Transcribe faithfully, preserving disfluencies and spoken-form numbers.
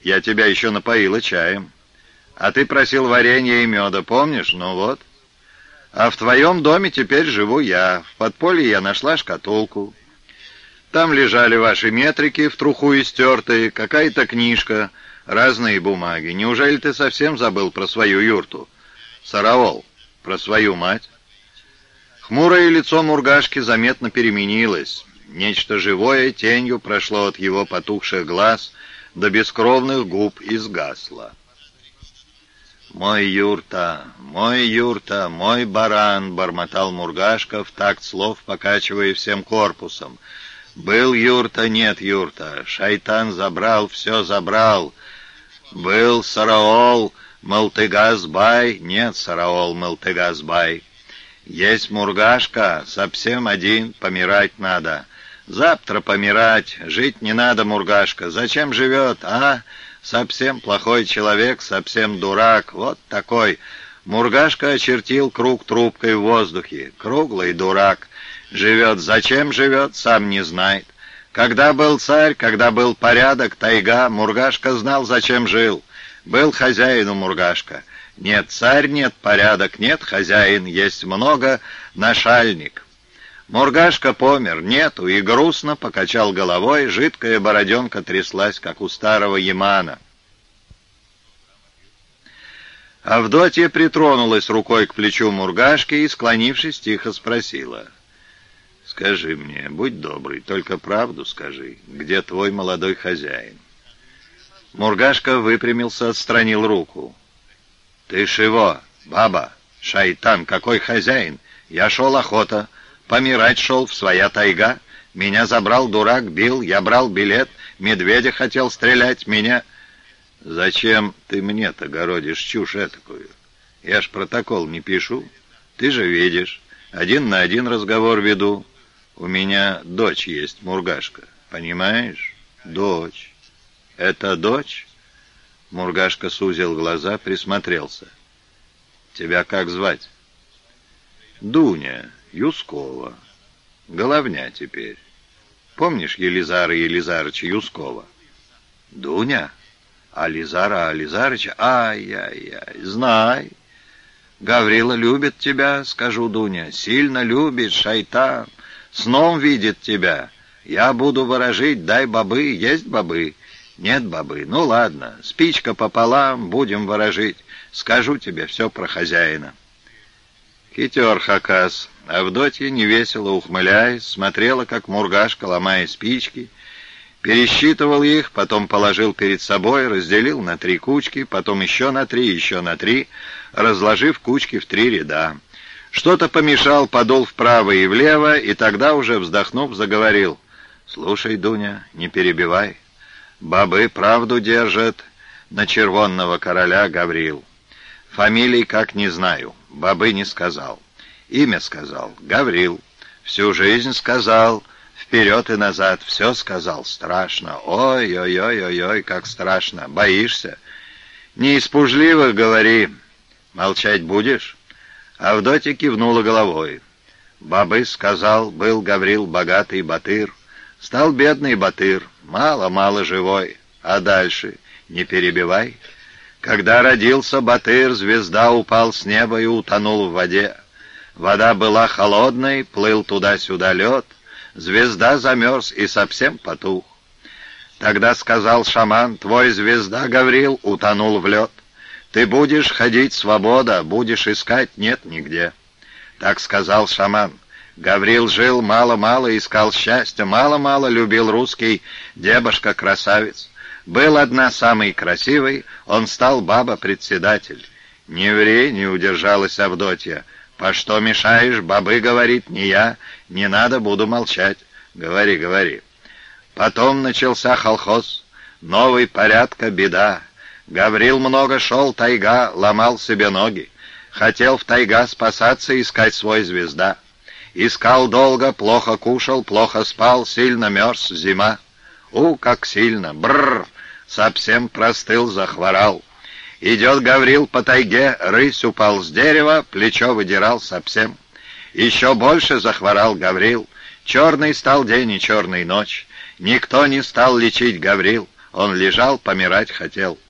Я тебя еще напоила чаем. А ты просил варенья и меда, помнишь? Ну вот. А в твоем доме теперь живу я. В подполье я нашла шкатулку. Там лежали ваши метрики, в труху истертые, какая-то книжка, разные бумаги. Неужели ты совсем забыл про свою юрту? Сараол, про свою мать? Хмурое лицо Мургашки заметно переменилось. Нечто живое тенью прошло от его потухших глаз до бескровных губ и сгасло. «Мой юрта, мой юрта, мой баран», — бормотал Мургашка в такт слов, покачивая всем корпусом. «Был юрта, нет юрта, шайтан забрал, все забрал. Был Сараол, Малтыгаз-бай, нет Сараол, Малтыгаз-бай. Есть Мургашка, совсем один, помирать надо. Завтра помирать, жить не надо, Мургашка. Зачем живет, а? Совсем плохой человек, совсем дурак, вот такой». Мургашка очертил круг трубкой в воздухе. Круглый дурак. Живет, зачем живет, сам не знает. Когда был царь, когда был порядок, тайга, Мургашка знал, зачем жил. Был хозяин у Мургашка. Нет царь, нет порядок, нет хозяин, есть много нашальник. Мургашка помер, нету, и грустно покачал головой, жидкая бороденка тряслась, как у старого ямана. Авдотья притронулась рукой к плечу Мургашки и, склонившись, тихо спросила: «Скажи мне, будь добрый, только правду скажи, где твой молодой хозяин?» Мургашка выпрямился, отстранил руку. «Ты шего, баба, шайтан, какой хозяин? Я шел охота, помирать шел, в своя тайга. Меня забрал дурак, бил, я брал билет, медведя хотел стрелять, меня...» «Зачем ты мне-то городишь чушь этакую? Я ж протокол не пишу. Ты же видишь, один на один разговор веду. У меня дочь есть, Мургашка, понимаешь? Дочь. Это дочь?» Мургашка сузил глаза, присмотрелся. «Тебя как звать?» «Дуня Юскова. Головня теперь. Помнишь Елизара Елизарыча Юскова?» «Дуня? А Лизара Ализарыча? Ай-яй-яй, знай. Гаврила любит тебя, скажу, Дуня, сильно любит, шайтан. Сном видит тебя. Я буду ворожить, дай бобы, есть бобы. Нет бобы, ну ладно, спичка пополам, будем ворожить. Скажу тебе все про хозяина». Хитер Хакас. Авдотья, невесело ухмыляясь, смотрела, как Мургашка, ломая спички, пересчитывал их, потом положил перед собой, разделил на три кучки, потом еще на три, еще на три, разложив кучки в три ряда. Что-то помешал, подул вправо и влево, и тогда уже, вздохнув, заговорил: «Слушай, Дуня, не перебивай. Бабы правду держат на червонного короля Гаврил. Фамилий как не знаю, бабы не сказал. Имя сказал, Гаврил. Всю жизнь сказал, вперед и назад, все сказал. Страшно, ой-ой-ой-ой-ой, как страшно. Боишься? Не из пужливых говори. Молчать будешь?» Авдотья кивнула головой. «Бабы сказал, был Гаврил богатый батыр. Стал бедный батыр, мало-мало живой. А дальше? Не перебивай. Когда родился батыр, звезда упал с неба и утонул в воде. Вода была холодной, плыл туда-сюда лед. Звезда замерз и совсем потух. Тогда сказал шаман: твой звезда, Гаврил, утонул в лед. Ты будешь ходить, свобода, будешь искать, нет нигде. Так сказал шаман. Гаврил жил мало-мало, искал счастья, мало-мало любил русский дебошка-красавец. Был одна самый красивый, он стал баба-председатель. «Не ври», — не удержалась Авдотья. «По что мешаешь, бабы, — говорит, — не я, не надо, буду молчать. Говори, говори». Потом начался колхоз, новый порядка беда. Гаврил много шел, тайга, ломал себе ноги. Хотел в тайга спасаться, искать свой звезда. Искал долго, плохо кушал, плохо спал, сильно мерз, зима. У, как сильно, бррр, совсем простыл, захворал. Идет Гаврил по тайге, рысь упал с дерева, плечо выдирал совсем. Еще больше захворал Гаврил. Черный стал день и черный ночь. Никто не стал лечить Гаврил. Он лежал, помирать хотел.